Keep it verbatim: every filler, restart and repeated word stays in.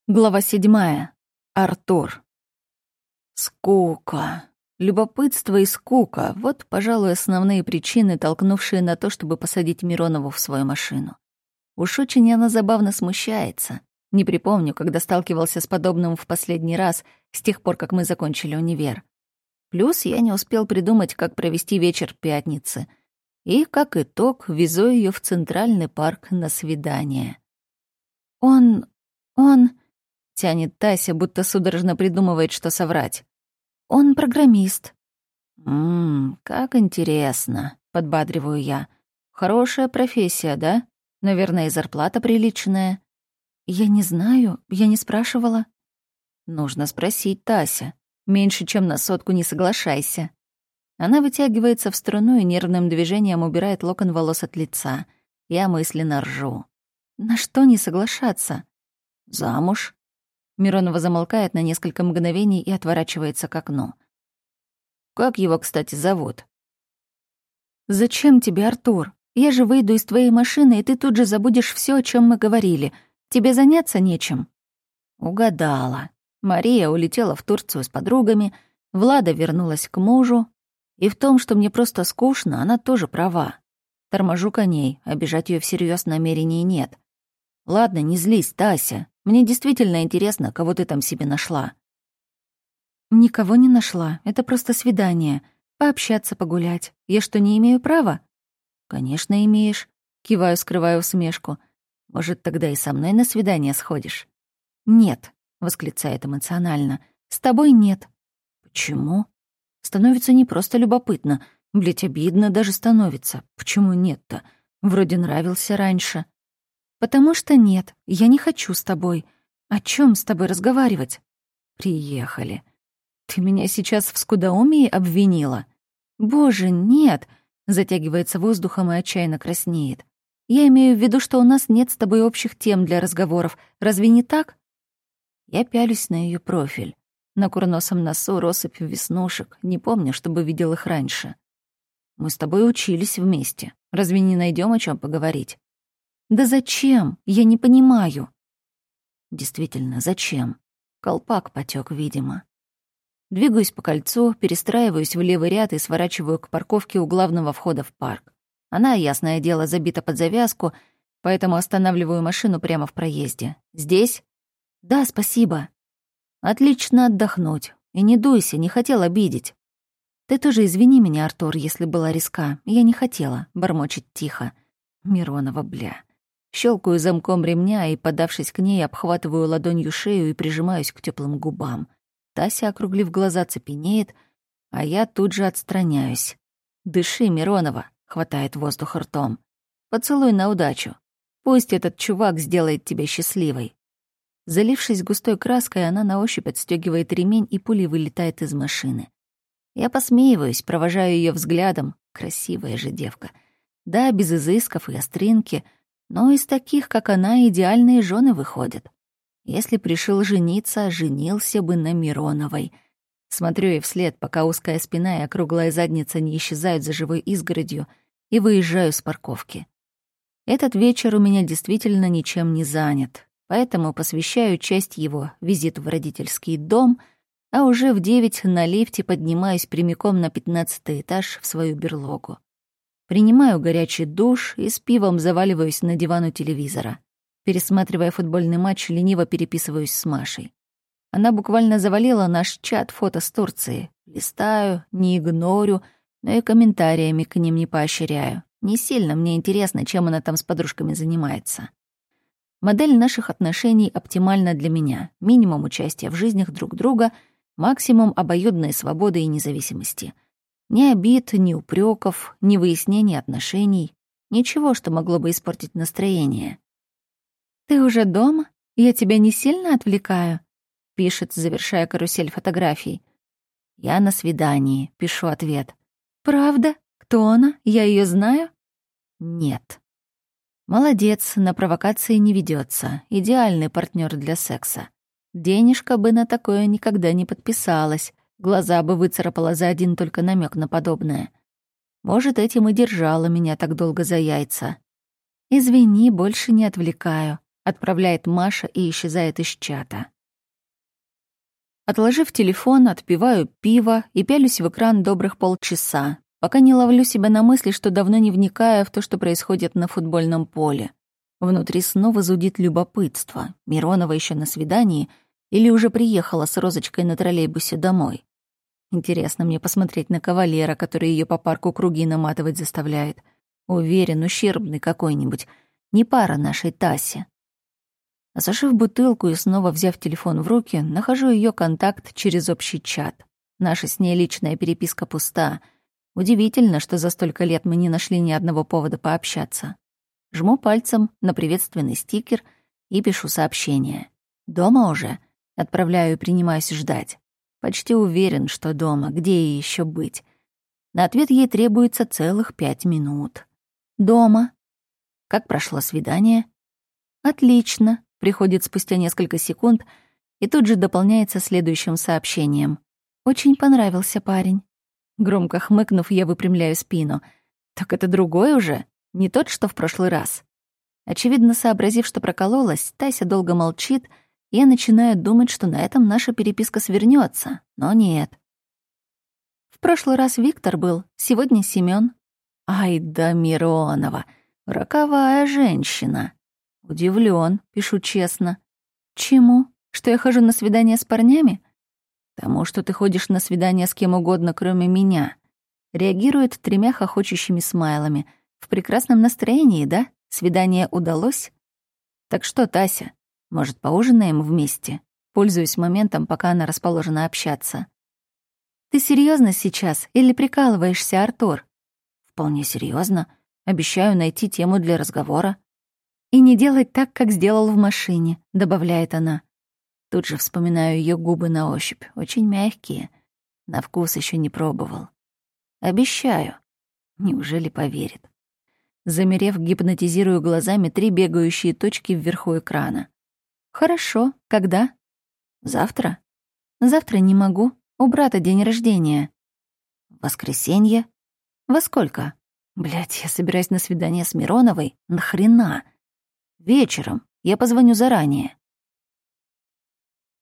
Глава седьмая. Артур. Скука. Любопытство и скука — вот, пожалуй, основные причины, толкнувшие на то, чтобы посадить Миронову в свою машину. Уж очень она забавно смущается. Не припомню, когда сталкивался с подобным в последний раз, с тех пор, как мы закончили универ. Плюс я не успел придумать, как провести вечер пятницы. И, как итог, везу ее в Центральный парк на свидание. Он... он... Тянет Тася, будто судорожно придумывает, что соврать. «Он программист». «Ммм, как интересно», — подбадриваю я. «Хорошая профессия, да? Наверное, и зарплата приличная». «Я не знаю, я не спрашивала». «Нужно спросить, Тася. Меньше, чем на сотку не соглашайся». Она вытягивается в струну и нервным движением убирает локон волос от лица. Я мысленно ржу. «На что не соглашаться?» «Замуж». Миронова замолкает на несколько мгновений и отворачивается к окну. «Как его, кстати, зовут?» «Зачем тебе, Артур? Я же выйду из твоей машины, и ты тут же забудешь все, о чем мы говорили. Тебе заняться нечем». Угадала. Мария улетела в Турцию с подругами, Влада вернулась к мужу, и в том, что мне просто скучно, она тоже права. Торможу коней, обижать ее всерьез намерений нет. «Ладно, не злись, Тася. Мне действительно интересно, кого ты там себе нашла». «Никого не нашла. Это просто свидание. Пообщаться, погулять. Я что, не имею права?» «Конечно, имеешь». Киваю, скрывая усмешку. «Может, тогда и со мной на свидание сходишь?» «Нет», — восклицает эмоционально. «С тобой нет». «Почему?» Становится не просто любопытно. Блядь, обидно даже становится. Почему нет-то? Вроде нравился раньше. «Потому что нет, я не хочу с тобой. О чем с тобой разговаривать?» «Приехали. Ты меня сейчас в скудоумии обвинила?» «Боже, нет!» — затягивается воздухом и отчаянно краснеет. «Я имею в виду, что у нас нет с тобой общих тем для разговоров. Разве не так?» Я пялюсь на ее профиль. На курносом носу россыпь веснушек. Не помню, чтобы видел их раньше. «Мы с тобой учились вместе. Разве не найдем о чем поговорить?» «Да зачем? Я не понимаю». Действительно, зачем? Колпак потек, видимо. Двигаюсь по кольцу, перестраиваюсь в левый ряд и сворачиваю к парковке у главного входа в парк. Она, ясное дело, забита под завязку, поэтому останавливаю машину прямо в проезде. «Здесь?» «Да, спасибо». «Отлично отдохнуть. И не дуйся, не хотел обидеть». «Ты тоже извини меня, Артур, если была резка. Я не хотела», — бормочет тихо. Миронова, бля. Щелкаю замком ремня и, подавшись к ней, обхватываю ладонью шею и прижимаюсь к теплым губам. Тася, округлив глаза, цепенеет, а я тут же отстраняюсь. «Дыши, Миронова», — хватает воздух ртом. «Поцелуй на удачу. Пусть этот чувак сделает тебя счастливой». Залившись густой краской, она на ощупь отстёгивает ремень и пулей вылетает из машины. Я посмеиваюсь, провожаю ее взглядом. Красивая же девка. Да, без изысков и остринки, но из таких, как она, идеальные жены выходят. Если пришел жениться, женился бы на Мироновой. Смотрю ей вслед, пока узкая спина и округлая задница не исчезают за живой изгородью, и выезжаю с парковки. Этот вечер у меня действительно ничем не занят, поэтому посвящаю часть его визиту в родительский дом, а уже в девять на лифте поднимаюсь прямиком на пятнадцатый этаж в свою берлогу. Принимаю горячий душ и с пивом заваливаюсь на диван у телевизора. Пересматривая футбольный матч, лениво переписываюсь с Машей. Она буквально завалила наш чат фото с Турции. Листаю, не игнорю, но и комментариями к ним не поощряю. Не сильно мне интересно, чем она там с подружками занимается. Модель наших отношений оптимальна для меня. Минимум участия в жизнях друг друга, максимум обоюдной свободы и независимости. Ни обид, ни упреков, ни выяснений отношений. Ничего, что могло бы испортить настроение. «Ты уже дома? Я тебя не сильно отвлекаю?» — пишет, завершая карусель фотографий. «Я на свидании», — пишу ответ. «Правда? Кто она? Я ее знаю?» «Нет». «Молодец, на провокации не ведется. Идеальный партнер для секса. Денежка бы на такое никогда не подписалась. Глаза бы выцарапала за один только намек на подобное. Может, этим и держала меня так долго за яйца. «Извини, больше не отвлекаю», — отправляет Маша и исчезает из чата. Отложив телефон, отпиваю пиво и пялюсь в экран добрых полчаса, пока не ловлю себя на мысли, что давно не вникаю в то, что происходит на футбольном поле. Внутри снова зудит любопытство. Миронова еще на свидании или уже приехала с Розочкой на троллейбусе домой? Интересно мне посмотреть на кавалера, который ее по парку круги наматывать заставляет. Уверен, ущербный какой-нибудь. Не пара нашей Тасе. Осушив бутылку и снова взяв телефон в руки, нахожу ее контакт через общий чат. Наша с ней личная переписка пуста. Удивительно, что за столько лет мы не нашли ни одного повода пообщаться. Жму пальцем на приветственный стикер и пишу сообщение. «Дома уже?» Отправляю и принимаюсь ждать. Почти уверен, что дома, где ей еще быть. На ответ ей требуется целых пять минут. «Дома». «Как прошло свидание?» «Отлично», — приходит спустя несколько секунд и тут же дополняется следующим сообщением. «Очень понравился парень». Громко хмыкнув, я выпрямляю спину. «Так это другой уже? Не тот, что в прошлый раз?» Очевидно, сообразив, что прокололась, Тася долго молчит, и я начинаю думать, что на этом наша переписка свернется, но нет. В прошлый раз Виктор был, сегодня Семён. Ай да Миронова, роковая женщина. Удивлен, пишу честно. Чему? Что я хожу на свидания с парнями? Тому, что ты ходишь на свидания с кем угодно, кроме меня. Реагирует тремя хохочущими смайлами. В прекрасном настроении, да? Свидание удалось? Так что, Тася, может, поужинаем вместе? Пользуюсь моментом, пока она расположена общаться. Ты серьезно сейчас или прикалываешься, Артур? Вполне серьезно. Обещаю найти тему для разговора. И не делать так, как сделал в машине, добавляет она. Тут же вспоминаю ее губы на ощупь, очень мягкие. На вкус еще не пробовал. Обещаю. Неужели поверит? Замерев, гипнотизирую глазами три бегающие точки вверху экрана. Хорошо. Когда? Завтра? Завтра не могу. У брата день рождения. Воскресенье? Во сколько? Блядь, я собираюсь на свидание с Мироновой. Нахрена? Вечером. Я позвоню заранее.